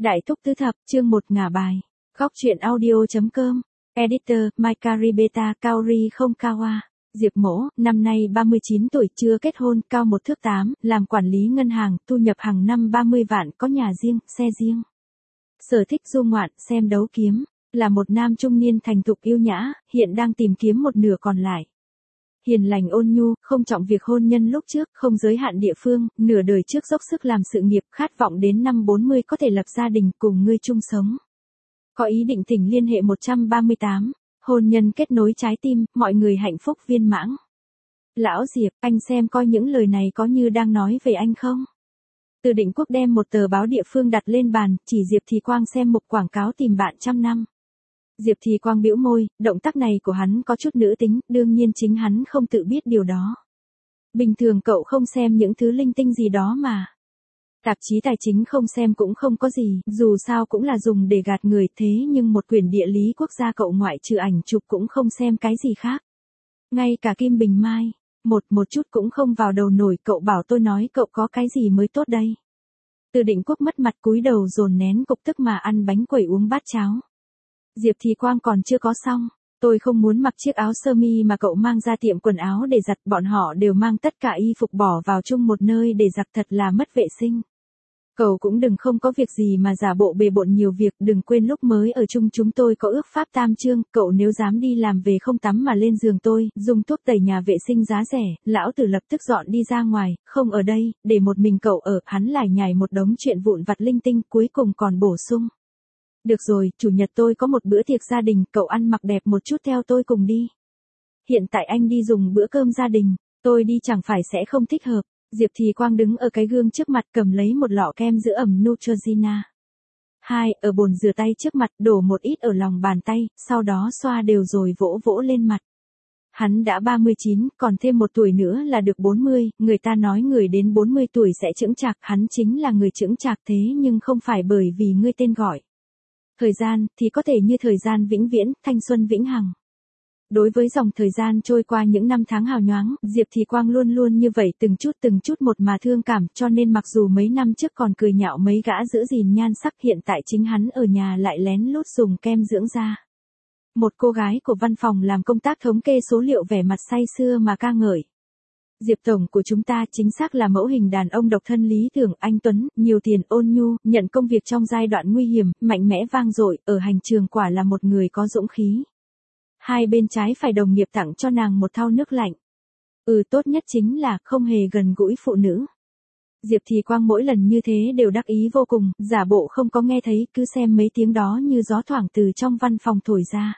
Đại thúc tứ thập, chương 1 ngả bài. Góc truyện audio.com. Editor, Makaribeta Kaori không Kawa. Diệp Mỗ, năm nay 39 tuổi, chưa kết hôn, cao 1 thước 8, làm quản lý ngân hàng, thu nhập hàng năm 30 vạn, có nhà riêng, xe riêng. Sở thích du ngoạn, xem đấu kiếm. Là một nam trung niên thành thục yêu nhã, hiện đang tìm kiếm một nửa còn lại. Hiền lành ôn nhu, không trọng việc hôn nhân lúc trước, không giới hạn địa phương, nửa đời trước dốc sức làm sự nghiệp, khát vọng đến năm 40 có thể lập gia đình cùng ngươi chung sống. Có ý định thỉnh liên hệ 138, hôn nhân kết nối trái tim, mọi người hạnh phúc viên mãn. Lão Diệp, anh xem coi những lời này có như đang nói về anh không? Từ Định Quốc đem một tờ báo địa phương đặt lên bàn, chỉ Diệp Thì Quang xem mục quảng cáo tìm bạn trăm năm. Diệp Thì Quang bĩu môi, động tác này của hắn có chút nữ tính, đương nhiên chính hắn không tự biết điều đó. Bình thường cậu không xem những thứ linh tinh gì đó mà. Tạp chí tài chính không xem cũng không có gì, dù sao cũng là dùng để gạt người, thế nhưng một quyển địa lý quốc gia cậu ngoại trừ ảnh chụp cũng không xem cái gì khác. Ngay cả Kim Bình Mai, một chút cũng không vào đầu nổi, cậu bảo tôi nói cậu có cái gì mới tốt đây. Từ Định Quốc mất mặt cúi đầu dồn nén cục tức mà ăn bánh quẩy uống bát cháo. Diệp Thì Quang còn chưa có xong, tôi không muốn mặc chiếc áo sơ mi mà cậu mang ra tiệm quần áo để giặt, bọn họ đều mang tất cả y phục bỏ vào chung một nơi để giặt, thật là mất vệ sinh. Cậu cũng đừng không có việc gì mà giả bộ bề bộn nhiều việc, đừng quên lúc mới ở chung chúng tôi có ước pháp tam chương, cậu nếu dám đi làm về không tắm mà lên giường tôi, dùng thuốc tẩy nhà vệ sinh giá rẻ, lão tử lập tức dọn đi ra ngoài, không ở đây, để một mình cậu ở, hắn lải nhải một đống chuyện vụn vặt linh tinh, cuối cùng còn bổ sung. Được rồi, chủ nhật tôi có một bữa tiệc gia đình, cậu ăn mặc đẹp một chút theo tôi cùng đi. Hiện tại anh đi dùng bữa cơm gia đình, tôi đi chẳng phải sẽ không thích hợp. Diệp Thì Quang đứng ở cái gương trước mặt cầm lấy một lọ kem dưỡng ẩm Neutrogena. Ở bồn rửa tay trước mặt, đổ một ít ở lòng bàn tay, sau đó xoa đều rồi vỗ vỗ lên mặt. Hắn đã 39, còn thêm 1 tuổi nữa là được 40, người ta nói người đến 40 tuổi sẽ chững chạc, hắn chính là người chững chạc, thế nhưng không phải bởi vì ngươi tên gọi. Thời gian, thì có thể như thời gian vĩnh viễn, thanh xuân vĩnh hằng. Đối với dòng thời gian trôi qua những năm tháng hào nhoáng, Diệp Thì Quang luôn luôn như vậy, từng chút một mà thương cảm, cho nên mặc dù mấy năm trước còn cười nhạo mấy gã giữ gìn nhan sắc, hiện tại chính hắn ở nhà lại lén lút dùng kem dưỡng da. Một cô gái của văn phòng làm công tác thống kê số liệu vẻ mặt say sưa mà ca ngợi. Diệp tổng của chúng ta chính xác là mẫu hình đàn ông độc thân lý tưởng, anh tuấn, nhiều tiền, ôn nhu, nhận công việc trong giai đoạn nguy hiểm, mạnh mẽ vang dội, ở hành trường quả là một người có dũng khí. Hai bên trái phải đồng nghiệp tặng cho nàng một thau nước lạnh. Tốt nhất chính là không hề gần gũi phụ nữ. Diệp Thì Quang mỗi lần như thế đều đắc ý vô cùng, giả bộ không có nghe thấy, cứ xem mấy tiếng đó như gió thoảng từ trong văn phòng thổi ra.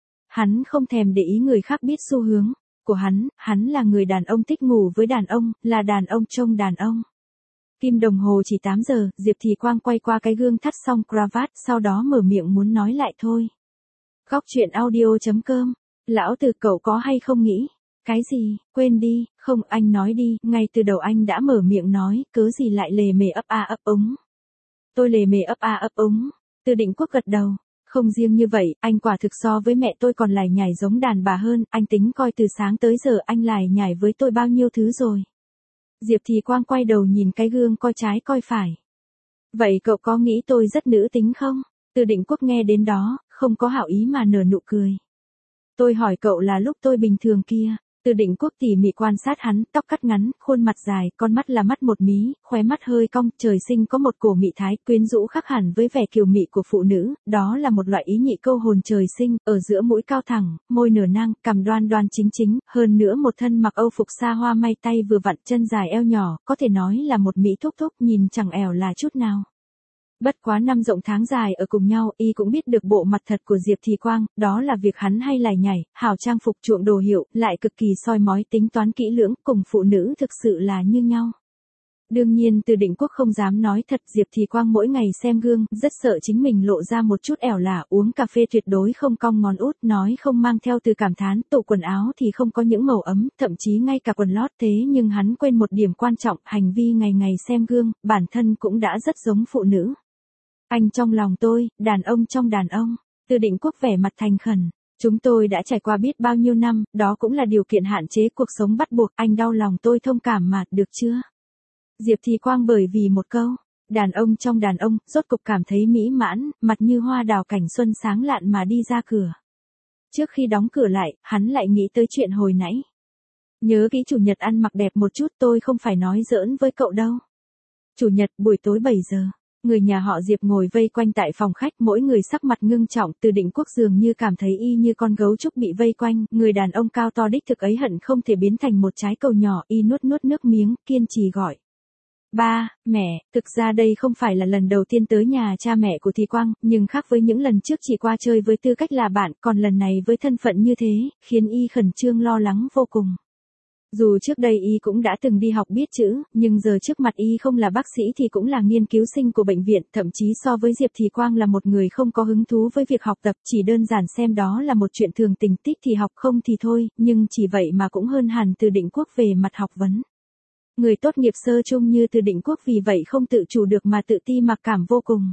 Hắn không thèm để ý người khác biết xu hướng của hắn là người đàn ông thích ngủ với đàn ông, là đàn ông trông đàn ông. Kim đồng hồ chỉ 8 giờ, Diệp Thì Quang quay qua cái gương thắt xong cravat, sau đó mở miệng muốn nói lại thôi. Góc truyện audio.com. Lão tử cậu có hay không nghĩ? Cái gì, quên đi, không, anh nói đi, ngay từ đầu anh đã mở miệng nói, cớ gì lại lề mề ấp a ấp úng. Tôi lề mề ấp a ấp úng. Từ Định Quốc gật đầu. Không riêng như vậy, anh quả thực so với mẹ tôi còn lải nhải giống đàn bà hơn, anh tính coi từ sáng tới giờ anh lải nhải với tôi bao nhiêu thứ rồi. Diệp Thì Quang quay đầu nhìn cái gương coi trái coi phải. Vậy cậu có nghĩ tôi rất nữ tính không? Từ Định Quốc nghe đến đó, không có hảo ý mà nở nụ cười. Tôi hỏi cậu là lúc tôi bình thường kia. Từ Định Quốc tỉ mỉ quan sát hắn, tóc cắt ngắn, khuôn mặt dài, con mắt là mắt một mí, khóe mắt hơi cong, trời sinh có một cổ mị thái, quyến rũ khác hẳn với vẻ kiều mị của phụ nữ, đó là một loại ý nhị câu hồn trời sinh, ở giữa mũi cao thẳng, môi nở nang, cằm đoan đoan chính, hơn nữa một thân mặc âu phục xa hoa may tay vừa vặn, chân dài eo nhỏ, có thể nói là một mỹ thúc thúc, nhìn chẳng ẻo là chút nào. Bất quá năm rộng tháng dài ở cùng nhau, y cũng biết được bộ mặt thật của Diệp Thì Quang, đó là việc hắn hay lải nhải, hào trang phục chuộng đồ hiệu, lại cực kỳ soi mói tính toán kỹ lưỡng, cùng phụ nữ thực sự là như nhau. Đương nhiên Từ Định Quốc không dám nói thật, Diệp Thì Quang mỗi ngày xem gương, rất sợ chính mình lộ ra một chút ẻo lả, uống cà phê tuyệt đối không cong ngón út, nói không mang theo từ cảm thán, tủ quần áo thì không có những màu ấm, thậm chí ngay cả quần lót, thế nhưng hắn quên một điểm quan trọng, hành vi ngày ngày xem gương, bản thân cũng đã rất giống phụ nữ. Anh trong lòng tôi, đàn ông trong đàn ông. Từ Định Quốc vẻ mặt thành khẩn. Chúng tôi đã trải qua biết bao nhiêu năm, đó cũng là điều kiện hạn chế cuộc sống bắt buộc, anh đau lòng tôi thông cảm mà, được chưa? Diệp Thì Quang bởi vì một câu, Đàn ông trong đàn ông, rốt cục cảm thấy mỹ mãn, mặt như hoa đào cảnh xuân sáng lạn mà đi ra cửa. Trước khi đóng cửa lại, hắn lại nghĩ tới chuyện hồi nãy. Nhớ kỹ chủ nhật ăn mặc đẹp một chút, tôi không phải nói giỡn với cậu đâu. Chủ nhật buổi tối 7 giờ, người nhà họ Diệp ngồi vây quanh tại phòng khách, mỗi người sắc mặt ngưng trọng. Từ Định Quốc dường như cảm thấy y như con gấu trúc bị vây quanh, người đàn ông cao to đích thực ấy hận không thể biến thành một trái cầu nhỏ. Y nuốt nuốt nước miếng, kiên trì gọi. Ba, mẹ, thực ra đây không phải là lần đầu tiên tới nhà cha mẹ của Thì Quang, nhưng khác với những lần trước chỉ qua chơi với tư cách là bạn, còn lần này với thân phận như thế, khiến y khẩn trương lo lắng vô cùng. Dù trước đây y cũng đã từng đi học biết chữ, nhưng giờ trước mặt y không là bác sĩ thì cũng là nghiên cứu sinh của bệnh viện, thậm chí so với Diệp Thì Quang là một người không có hứng thú với việc học tập, chỉ đơn giản xem đó là một chuyện thường tình, thích thì học không thì thôi, nhưng chỉ vậy mà cũng hơn hẳn Từ Định Quốc về mặt học vấn. Người tốt nghiệp sơ chung như Từ Định Quốc vì vậy không tự chủ được mà tự ti mặc cảm vô cùng.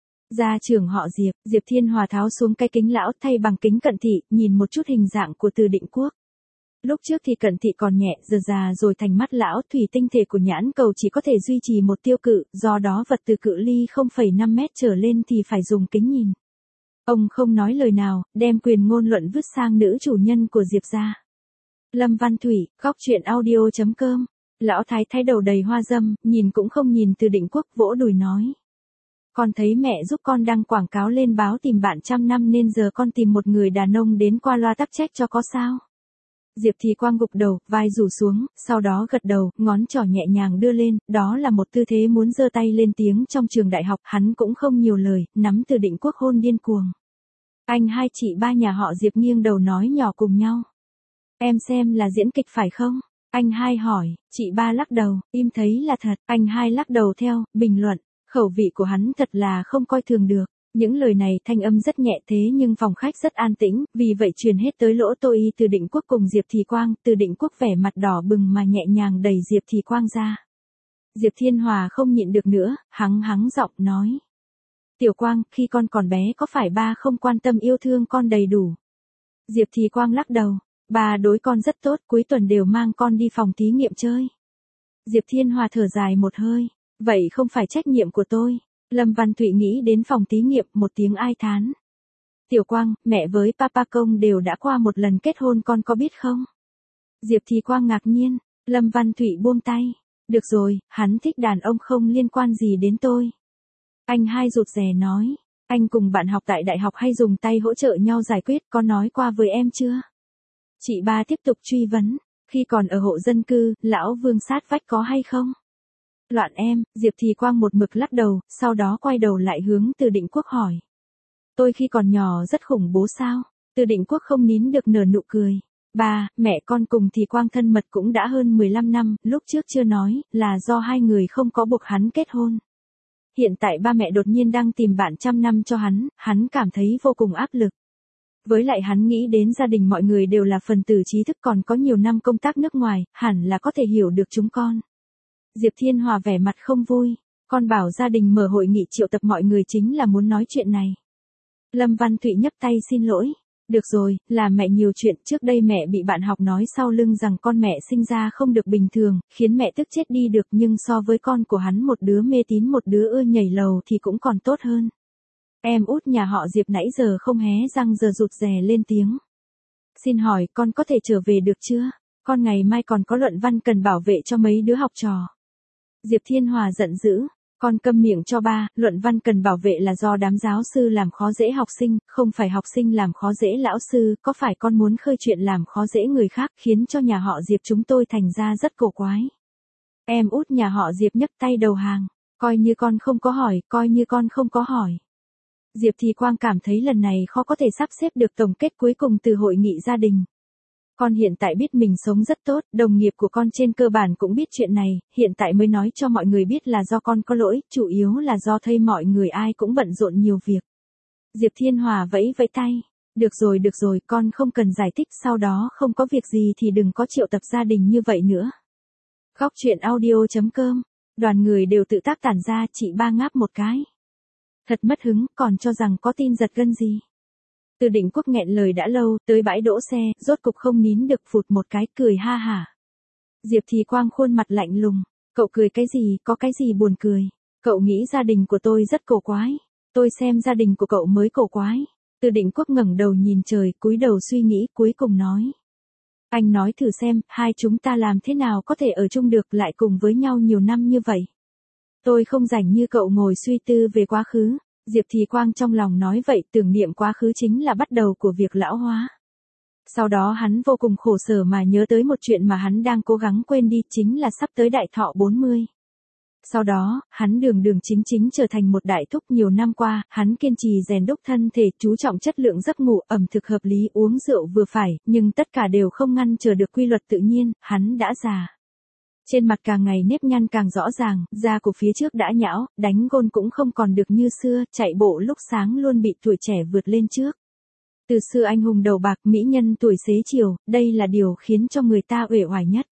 Gia trưởng họ Diệp, Diệp Thiên Hòa tháo xuống cái kính lão thay bằng kính cận thị, nhìn một chút hình dạng của Từ Định Quốc. Lúc trước thì cận thị còn nhẹ, giờ già rồi thành mắt lão, thủy tinh thể của nhãn cầu chỉ có thể duy trì một tiêu cự, do đó vật từ cự ly 0,5 mét trở lên thì phải dùng kính nhìn. Ông không nói lời nào, đem quyền ngôn luận vứt sang nữ chủ nhân của Diệp gia. Lâm Văn Thủy, góc truyện audio.com. Lão thái thái đầu đầy hoa dâm, nhìn cũng không nhìn Từ Định Quốc, vỗ đùi nói. Con thấy mẹ giúp con đăng quảng cáo lên báo tìm bạn trăm năm nên giờ con tìm một người đàn ông đến qua loa tắc trách cho có sao? Diệp Thì Quang gục đầu, vai rủ xuống, sau đó gật đầu, ngón trỏ nhẹ nhàng đưa lên, đó là một tư thế muốn giơ tay lên tiếng trong trường đại học, hắn cũng không nhiều lời, nắm Từ Định Quốc hôn điên cuồng. Anh hai chị ba nhà họ Diệp nghiêng đầu nói nhỏ cùng nhau. Em xem là diễn kịch phải không? Anh hai hỏi, chị ba lắc đầu, im thấy là thật, anh hai lắc đầu theo, bình luận, khẩu vị của hắn thật là không coi thường được. Những lời này thanh âm rất nhẹ thế nhưng phòng khách rất an tĩnh, vì vậy truyền hết tới lỗ tai Từ Định Quốc cùng Diệp Thì Quang. Từ Định Quốc vẻ mặt đỏ bừng mà nhẹ nhàng đẩy Diệp Thì Quang ra. Diệp Thiên Hòa không nhịn được nữa, hắng giọng nói. Tiểu Quang, khi con còn bé có phải ba không quan tâm yêu thương con đầy đủ? Diệp Thì Quang lắc đầu. Ba đối con rất tốt, cuối tuần đều mang con đi phòng thí nghiệm chơi. Diệp Thiên Hòa thở dài một hơi. Vậy không phải trách nhiệm của tôi. Lâm Văn Thụy nghĩ đến phòng thí nghiệm, một tiếng ai thán. Tiểu Quang, mẹ với Papa Công đều đã qua một lần kết hôn, con có biết không? Diệp Thì Quang ngạc nhiên. Lâm Văn Thụy buông tay. Được rồi, hắn thích đàn ông không liên quan gì đến tôi. Anh hai rụt rè nói. Anh cùng bạn học tại đại học hay dùng tay hỗ trợ nhau giải quyết, có nói qua với em chưa? Chị ba tiếp tục truy vấn. Khi còn ở hộ dân cư, lão Vương sát vách có hay không? Loạn em, Diệp Thì Quang một mực lắc đầu, sau đó quay đầu lại hướng Từ Định Quốc hỏi. Tôi khi còn nhỏ rất khủng bố sao? Từ Định Quốc không nín được nở nụ cười. Ba, mẹ con cùng Thì Quang thân mật cũng đã hơn 15 năm, lúc trước chưa nói, là do hai người không có buộc hắn kết hôn. Hiện tại ba mẹ đột nhiên đang tìm bạn trăm năm cho hắn cảm thấy vô cùng áp lực. Với lại hắn nghĩ đến gia đình mọi người đều là phần tử trí thức còn có nhiều năm công tác nước ngoài, hẳn là có thể hiểu được chúng con. Diệp Thiên Hòa vẻ mặt không vui, con bảo gia đình mở hội nghị triệu tập mọi người chính là muốn nói chuyện này. Lâm Văn Thụy nhấc tay xin lỗi. Được rồi, là mẹ nhiều chuyện, trước đây mẹ bị bạn học nói sau lưng rằng con mẹ sinh ra không được bình thường, khiến mẹ tức chết đi được, nhưng so với con của hắn một đứa mê tín một đứa ưa nhảy lầu thì cũng còn tốt hơn. Em út nhà họ Diệp nãy giờ không hé răng giờ rụt rè lên tiếng. Xin hỏi con có thể trở về được chưa? Con ngày mai còn có luận văn cần bảo vệ cho mấy đứa học trò. Diệp Thiên Hòa giận dữ. Con câm miệng cho ba, luận văn cần bảo vệ là do đám giáo sư làm khó dễ học sinh, không phải học sinh làm khó dễ lão sư, có phải con muốn khơi chuyện làm khó dễ người khác khiến cho nhà họ Diệp chúng tôi thành ra rất cổ quái. Em út nhà họ Diệp nhấc tay đầu hàng, coi như con không có hỏi, coi như con không có hỏi. Diệp Thì Quang cảm thấy lần này khó có thể sắp xếp được tổng kết cuối cùng từ hội nghị gia đình. Con hiện tại biết mình sống rất tốt, đồng nghiệp của con trên cơ bản cũng biết chuyện này, hiện tại mới nói cho mọi người biết là do con có lỗi, chủ yếu là do thấy mọi người ai cũng bận rộn nhiều việc. Diệp Thiên Hòa vẫy vẫy tay. Được rồi, con không cần giải thích, sau đó không có việc gì thì đừng có triệu tập gia đình như vậy nữa. Góc truyện audio.com. Đoàn người đều tự tác tản ra, chị ba ngáp một cái. Thật mất hứng, còn cho rằng có tin giật gân gì. Từ Định Quốc nghẹn lời đã lâu, tới bãi đỗ xe, rốt cục không nín được phụt một cái, cười ha hả. Diệp Thì Quang khuôn mặt lạnh lùng, cậu cười cái gì, có cái gì buồn cười. Cậu nghĩ gia đình của tôi rất cổ quái. Tôi xem gia đình của cậu mới cổ quái. Từ Định Quốc ngẩng đầu nhìn trời, cúi đầu suy nghĩ, cuối cùng nói. Anh nói thử xem, hai chúng ta làm thế nào có thể ở chung được, lại cùng với nhau nhiều năm như vậy. Tôi không rảnh như cậu ngồi suy tư về quá khứ. Diệp Thì Quang trong lòng nói vậy, tưởng niệm quá khứ chính là bắt đầu của việc lão hóa. Sau đó hắn vô cùng khổ sở mà nhớ tới một chuyện mà hắn đang cố gắng quên đi, chính là sắp tới đại thọ 40. Sau đó, hắn đường đường chính chính trở thành một đại thúc. Nhiều năm qua, hắn kiên trì rèn đúc thân thể, chú trọng chất lượng giấc ngủ, ẩm thực hợp lý, uống rượu vừa phải, nhưng tất cả đều không ngăn trở được quy luật tự nhiên, hắn đã già. Trên mặt càng ngày nếp nhăn càng rõ ràng, da của phía trước đã nhão, đánh gôn cũng không còn được như xưa, chạy bộ lúc sáng luôn bị tuổi trẻ vượt lên trước. Từ xưa anh hùng đầu bạc, mỹ nhân tuổi xế chiều, đây là điều khiến cho người ta uể oải nhất.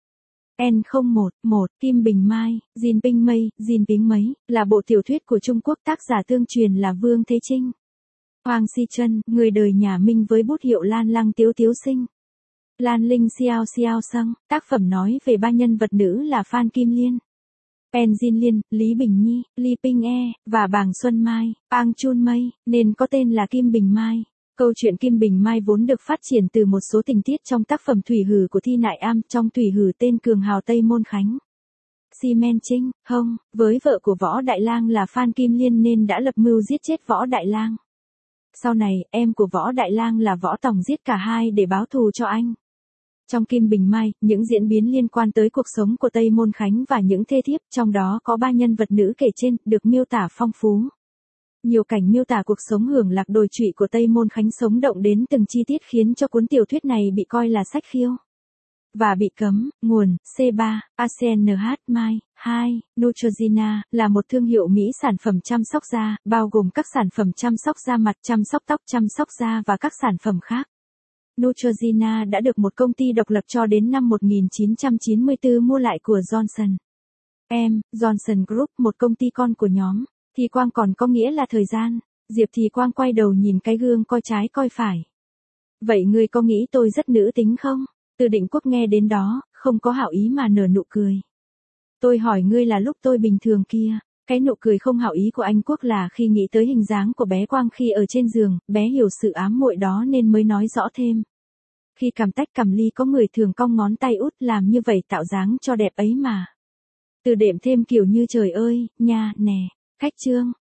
N011, Kim Bình Mai, Jin Ping Mei, Jin Ping Mấy, là bộ tiểu thuyết của Trung Quốc, tác giả tương truyền là Vương Thế Trinh. Hoàng Si Trân, người đời nhà Minh với bút hiệu Lan Lăng Tiếu Tiếu Sinh. Lan Linh Xiao Xiao Sâng, tác phẩm nói về ba nhân vật nữ là Phan Kim Liên, Pen Jin Liên, Lý Bình Nhi, Lý Ping E, và Bàng Xuân Mai, Pang Chun Mei, nên có tên là Kim Bình Mai. Câu chuyện Kim Bình Mai vốn được phát triển từ một số tình tiết trong tác phẩm Thủy Hử của Thi Nại Am, trong Thủy Hử tên cường hào Tây Môn Khánh. Xi Men Trinh, Hông, với vợ của Võ Đại Lang là Phan Kim Liên nên đã lập mưu giết chết Võ Đại Lang. Sau này, em của Võ Đại Lang là Võ Tòng giết cả hai để báo thù cho anh. Trong Kim Bình Mai, những diễn biến liên quan tới cuộc sống của Tây Môn Khánh và những thê thiếp, trong đó có ba nhân vật nữ kể trên, được miêu tả phong phú. Nhiều cảnh miêu tả cuộc sống hưởng lạc đồi trụy của Tây Môn Khánh sống động đến từng chi tiết khiến cho cuốn tiểu thuyết này bị coi là sách khiêu. Và bị cấm. Nguồn, C3, ACNH Mai, 2, Neutrogena, là một thương hiệu Mỹ sản phẩm chăm sóc da, bao gồm các sản phẩm chăm sóc da mặt, chăm sóc tóc, chăm sóc da và các sản phẩm khác. Neutrogena đã được một công ty độc lập cho đến năm 1994 mua lại của Johnson Johnson Group, một công ty con của nhóm. Thì Quang còn có nghĩa là thời gian. Diệp Thì Quang quay đầu nhìn cái gương coi trái coi phải. Vậy ngươi có nghĩ tôi rất nữ tính không? Từ Định Quốc nghe đến đó, không có hảo ý mà nở nụ cười. Tôi hỏi ngươi là lúc tôi bình thường kia. Cái nụ cười không hảo ý của anh Quốc là khi nghĩ tới hình dáng của bé Quang khi ở trên giường, bé hiểu sự ám muội đó nên mới nói rõ thêm. Khi cầm tách cầm ly có người thường cong ngón tay út, làm như vậy tạo dáng cho đẹp ấy mà. Từ đệm thêm kiểu như trời ơi, nha, nè. Khách trương,